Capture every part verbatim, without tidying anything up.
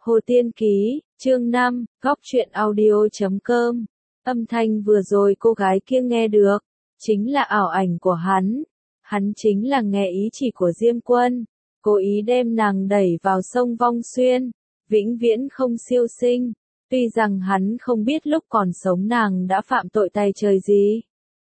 Hồ Tiên Ký, chương năm, góc truyện audio chấm com. Âm thanh vừa rồi cô gái kia nghe được, chính là ảo ảnh của hắn. Hắn chính là nghe ý chỉ của Diêm Quân, cố ý đem nàng đẩy vào sông Vong Xuyên, vĩnh viễn không siêu sinh. Tuy rằng hắn không biết lúc còn sống nàng đã phạm tội tày trời gì,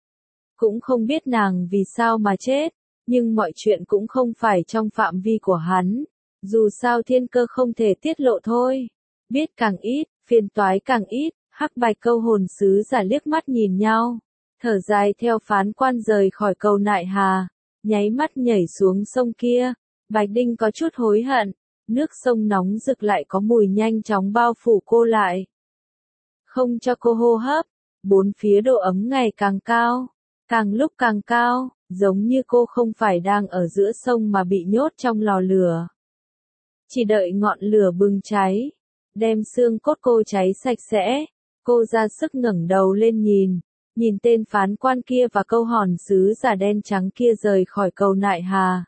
cũng không biết nàng vì sao mà chết, nhưng mọi chuyện cũng không phải trong phạm vi của hắn. Dù sao thiên cơ không thể tiết lộ thôi. Biết càng ít, phiền toái càng ít. Hắc Bạch câu hồn sứ giả liếc mắt nhìn nhau, thở dài theo phán quan rời khỏi cầu Nại Hà, nháy mắt nhảy xuống sông kia. Bạch Đinh có chút hối hận, nước sông nóng rực lại có mùi nhanh chóng bao phủ cô lại, không cho cô hô hấp. Bốn phía độ ấm ngày càng cao, càng lúc càng cao, giống như cô không phải đang ở giữa sông mà bị nhốt trong lò lửa. Chỉ đợi ngọn lửa bừng cháy, đem xương cốt cô cháy sạch sẽ. Cô ra sức ngẩng đầu lên nhìn, nhìn tên phán quan kia và câu hòn sứ giả đen trắng kia rời khỏi cầu Nại Hà.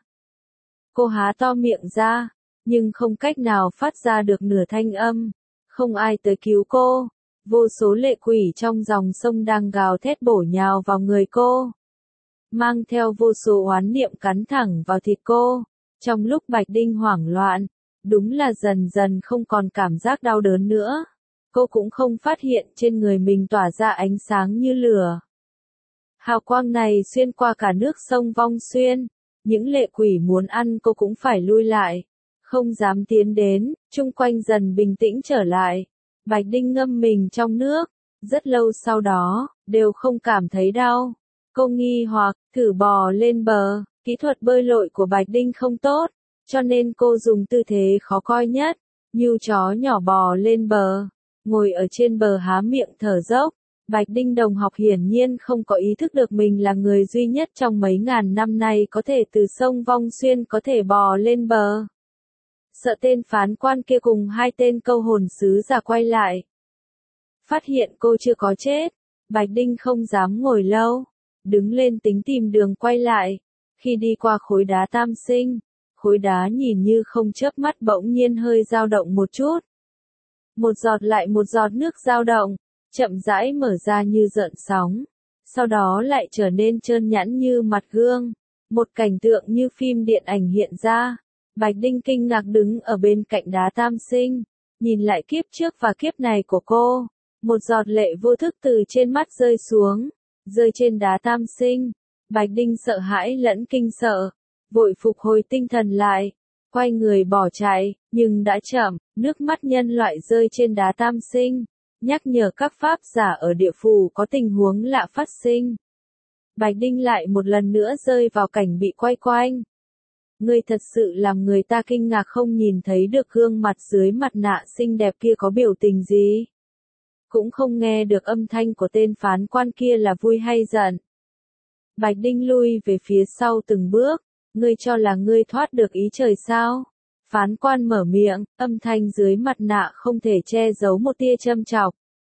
Cô há to miệng ra, nhưng không cách nào phát ra được nửa thanh âm. Không ai tới cứu cô. Vô số lệ quỷ trong dòng sông đang gào thét bổ nhào vào người cô, mang theo vô số oán niệm cắn thẳng vào thịt cô. Trong lúc Bạch Đinh hoảng loạn, đúng là dần dần không còn cảm giác đau đớn nữa. Cô cũng không phát hiện trên người mình tỏa ra ánh sáng như lửa. Hào quang này xuyên qua cả nước sông Vong Xuyên. Những lệ quỷ muốn ăn cô cũng phải lui lại, không dám tiến đến. Chung quanh dần bình tĩnh trở lại. Bạch Đinh ngâm mình trong nước, rất lâu sau đó, đều không cảm thấy đau. Cô nghi hoặc, thử bò lên bờ. Kỹ thuật bơi lội của Bạch Đinh không tốt, cho nên cô dùng tư thế khó coi nhất, như chó nhỏ bò lên bờ, ngồi ở trên bờ há miệng thở dốc. Bạch Đinh đồng học hiển nhiên không có ý thức được mình là người duy nhất trong mấy ngàn năm nay có thể từ sông Vong Xuyên có thể bò lên bờ. Sợ tên phán quan kia cùng hai tên câu hồn sứ giả quay lại, phát hiện cô chưa có chết. Bạch Đinh không dám ngồi lâu, đứng lên tính tìm đường quay lại. Khi đi qua khối đá tam sinh, khối đá nhìn như không chớp mắt bỗng nhiên hơi dao động một chút. Một giọt lại một giọt nước dao động, chậm rãi mở ra như gợn sóng, sau đó lại trở nên trơn nhẵn như mặt gương. Một cảnh tượng như phim điện ảnh hiện ra. Bạch Đinh kinh ngạc đứng ở bên cạnh đá tam sinh, nhìn lại kiếp trước và kiếp này của cô. Một giọt lệ vô thức từ trên mắt rơi xuống, rơi trên đá tam sinh. Bạch Đinh sợ hãi lẫn kinh sợ, vội phục hồi tinh thần lại, quay người bỏ chạy, nhưng đã chậm. Nước mắt nhân loại rơi trên đá tam sinh, nhắc nhở các pháp giả ở địa phủ có tình huống lạ phát sinh. Bạch Đinh lại một lần nữa rơi vào cảnh bị quay quanh. Người thật sự làm người ta kinh ngạc không nhìn thấy được gương mặt dưới mặt nạ xinh đẹp kia có biểu tình gì. Cũng không nghe được âm thanh của tên phán quan kia là vui hay giận. Bạch Đinh lui về phía sau từng bước. Ngươi cho là ngươi thoát được ý trời sao? Phán quan mở miệng, âm thanh dưới mặt nạ không thể che giấu một tia châm chọc.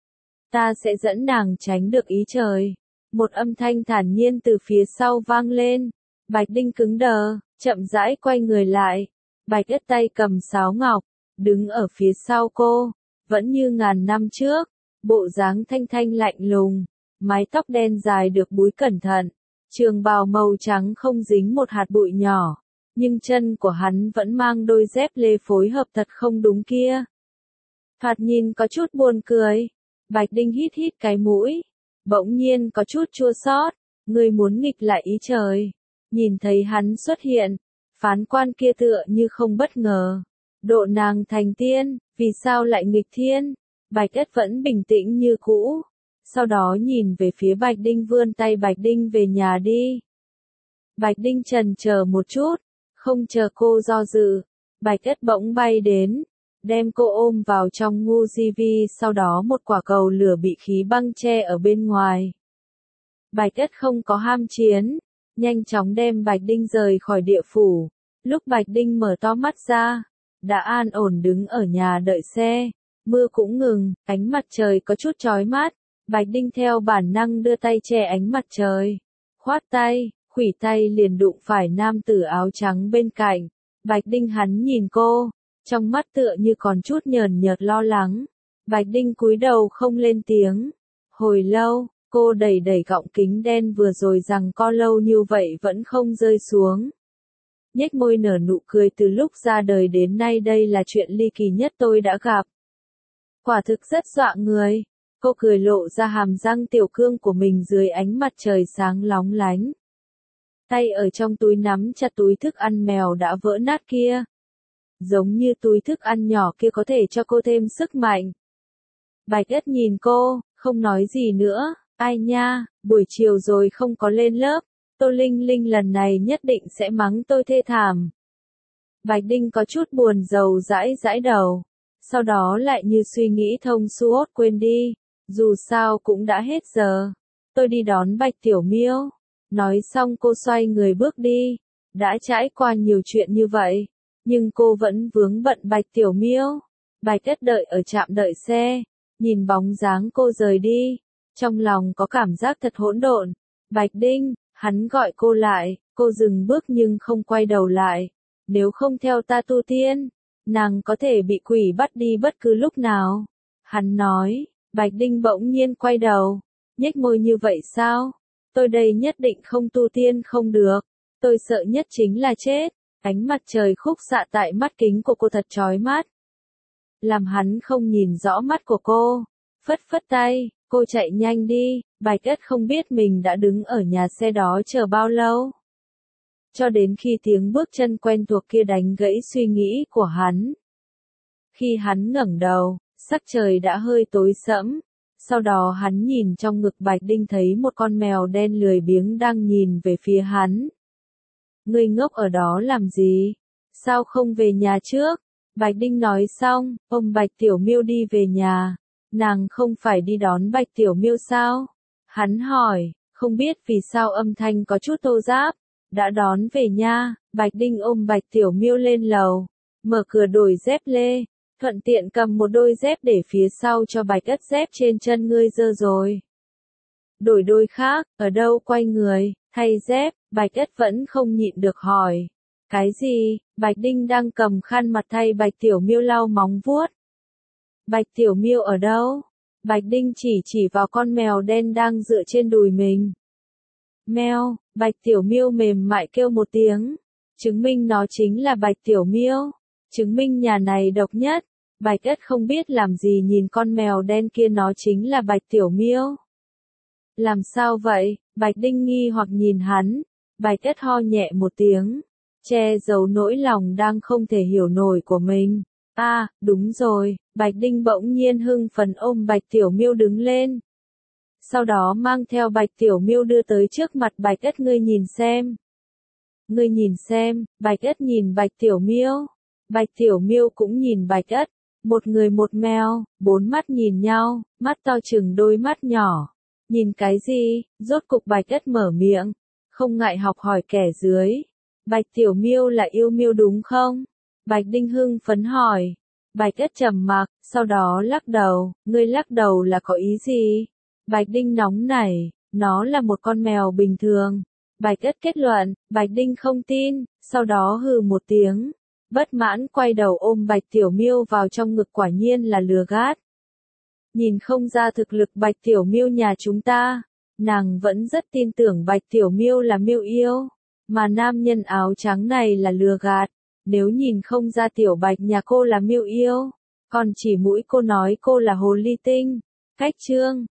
Ta sẽ dẫn nàng tránh được ý trời. Một âm thanh thản nhiên từ phía sau vang lên. Bạch Đinh cứng đờ, chậm rãi quay người lại. Bạch Ất tay cầm sáo ngọc, đứng ở phía sau cô, vẫn như ngàn năm trước, bộ dáng thanh thanh lạnh lùng, mái tóc đen dài được búi cẩn thận, trường bào màu trắng không dính một hạt bụi nhỏ, nhưng chân của hắn vẫn mang đôi dép lê phối hợp thật không đúng kia. Thoạt nhìn có chút buồn cười. Bạch Đinh hít hít cái mũi, bỗng nhiên có chút chua xót. Ngươi muốn nghịch lại ý trời. Nhìn thấy hắn xuất hiện, phán quan kia tựa như không bất ngờ. Độ nàng thành tiên, vì sao lại nghịch thiên? Bạch Ất vẫn bình tĩnh như cũ. Sau đó nhìn về phía Bạch Đinh vươn tay. Bạch Đinh về nhà đi. Bạch Đinh chần chờ một chút, không chờ cô do dự. Bạch Ất bỗng bay đến, đem cô ôm vào trong ngu di vi, sau đó một quả cầu lửa bị khí băng che ở bên ngoài. Bạch Ất không có ham chiến, nhanh chóng đem Bạch Đinh rời khỏi địa phủ. Lúc Bạch Đinh mở to mắt ra, đã an ổn đứng ở nhà đợi xe. Mưa cũng ngừng, ánh mặt trời có chút chói mắt. Bạch Đinh theo bản năng đưa tay che ánh mặt trời. Khoát tay, khuỷu tay liền đụng phải nam tử áo trắng bên cạnh. Bạch Đinh hắn nhìn cô, trong mắt tựa như còn chút nhờn nhợt lo lắng. Bạch Đinh cúi đầu không lên tiếng. Hồi lâu, cô đẩy đẩy gọng kính đen vừa rồi rằng co lâu như vậy vẫn không rơi xuống. Nhếch môi nở nụ cười, từ lúc ra đời đến nay đây là chuyện ly kỳ nhất tôi đã gặp. Quả thực rất dọa người. Cô cười lộ ra hàm răng tiểu cương của mình dưới ánh mặt trời sáng lóng lánh. Tay ở trong túi nắm chặt túi thức ăn mèo đã vỡ nát kia. Giống như túi thức ăn nhỏ kia có thể cho cô thêm sức mạnh. Bạch Ất nhìn cô, không nói gì nữa. Ai nha, buổi chiều rồi không có lên lớp. Tô Linh Linh lần này nhất định sẽ mắng tôi thê thảm. Bạch Đinh có chút buồn rầu dãi dãi đầu. Sau đó lại như suy nghĩ thông suốt quên đi. Dù sao cũng đã hết giờ. Tôi đi đón Bạch Tiểu Miêu. Nói xong cô xoay người bước đi. Đã trải qua nhiều chuyện như vậy. Nhưng cô vẫn vướng bận Bạch Tiểu Miêu. Bạch Ất đợi ở trạm đợi xe. Nhìn bóng dáng cô rời đi. Trong lòng có cảm giác thật hỗn độn. Bạch Đinh, hắn gọi cô lại. Cô dừng bước nhưng không quay đầu lại. Nếu không theo ta tu tiên, nàng có thể bị quỷ bắt đi bất cứ lúc nào. Hắn nói. Bạch Đinh bỗng nhiên quay đầu. Nhếch môi như vậy sao? Tôi đây nhất định không tu tiên không được. Tôi sợ nhất chính là chết. Ánh mặt trời khúc xạ tại mắt kính của cô thật chói mắt. Làm hắn không nhìn rõ mắt của cô. Phất phất tay, cô chạy nhanh đi. Bạch Ất không biết mình đã đứng ở nhà xe đó chờ bao lâu. Cho đến khi tiếng bước chân quen thuộc kia đánh gãy suy nghĩ của hắn. Khi hắn ngẩng đầu, sắc trời đã hơi tối sẫm. Sau đó hắn nhìn trong ngực Bạch Đinh thấy một con mèo đen lười biếng đang nhìn về phía hắn. Ngươi ngốc ở đó làm gì? Sao không về nhà trước? Bạch Đinh nói xong, ôm Bạch Tiểu Miêu đi về nhà. Nàng không phải đi đón Bạch Tiểu Miêu sao? Hắn hỏi, không biết vì sao âm thanh có chút thô ráp. Đã đón về nha. Bạch Đinh ôm Bạch Tiểu Miêu lên lầu. Mở cửa đổi dép lê. Thuận tiện cầm một đôi dép để phía sau cho Bạch Ất, dép trên chân ngươi dơ rồi. Đổi đôi khác, ở đâu quay người, thay dép, Bạch Ất vẫn không nhịn được hỏi. Cái gì? Bạch Đinh đang cầm khăn mặt thay Bạch Tiểu Miêu lau móng vuốt. Bạch Tiểu Miêu ở đâu? Bạch Đinh chỉ chỉ vào con mèo đen đang dựa trên đùi mình. Mèo, Bạch Tiểu Miêu mềm mại kêu một tiếng. Chứng minh nó chính là Bạch Tiểu Miêu. Chứng minh nhà này độc nhất. Bạch Ất không biết làm gì nhìn con mèo đen kia, nó chính là Bạch Tiểu Miêu. Làm sao vậy? Bạch Đinh nghi hoặc nhìn hắn. Bạch Ất ho nhẹ một tiếng. Che giấu nỗi lòng đang không thể hiểu nổi của mình. À, đúng rồi. Bạch Đinh bỗng nhiên hưng phấn ôm Bạch Tiểu Miêu đứng lên. Sau đó mang theo Bạch Tiểu Miêu đưa tới trước mặt Bạch Ất, ngươi nhìn xem. Ngươi nhìn xem. Bạch Ất nhìn Bạch Tiểu Miêu. Bạch Tiểu Miêu cũng nhìn Bạch Ất. Một người một mèo, bốn mắt nhìn nhau, mắt to chừng đôi mắt nhỏ. Nhìn cái gì? Rốt cục Bạch Ất mở miệng. Không ngại học hỏi kẻ dưới. Bạch Tiểu Miêu là yêu miêu đúng không? Bạch Đinh hưng phấn hỏi. Bạch Ất trầm mặc, sau đó lắc đầu. Ngươi lắc đầu là có ý gì? Bạch Đinh nóng nảy. Nó là một con mèo bình thường. Bạch Ất kết luận. Bạch Đinh không tin, sau đó hừ một tiếng. Bất mãn quay đầu ôm Bạch Tiểu Miêu vào trong ngực, quả nhiên là lừa gạt. Nhìn không ra thực lực Bạch Tiểu Miêu nhà chúng ta, nàng vẫn rất tin tưởng Bạch Tiểu Miêu là miêu yêu, mà nam nhân áo trắng này là lừa gạt. Nếu nhìn không ra Tiểu Bạch nhà cô là miêu yêu, còn chỉ mũi cô nói cô là hồ ly tinh. Cách chương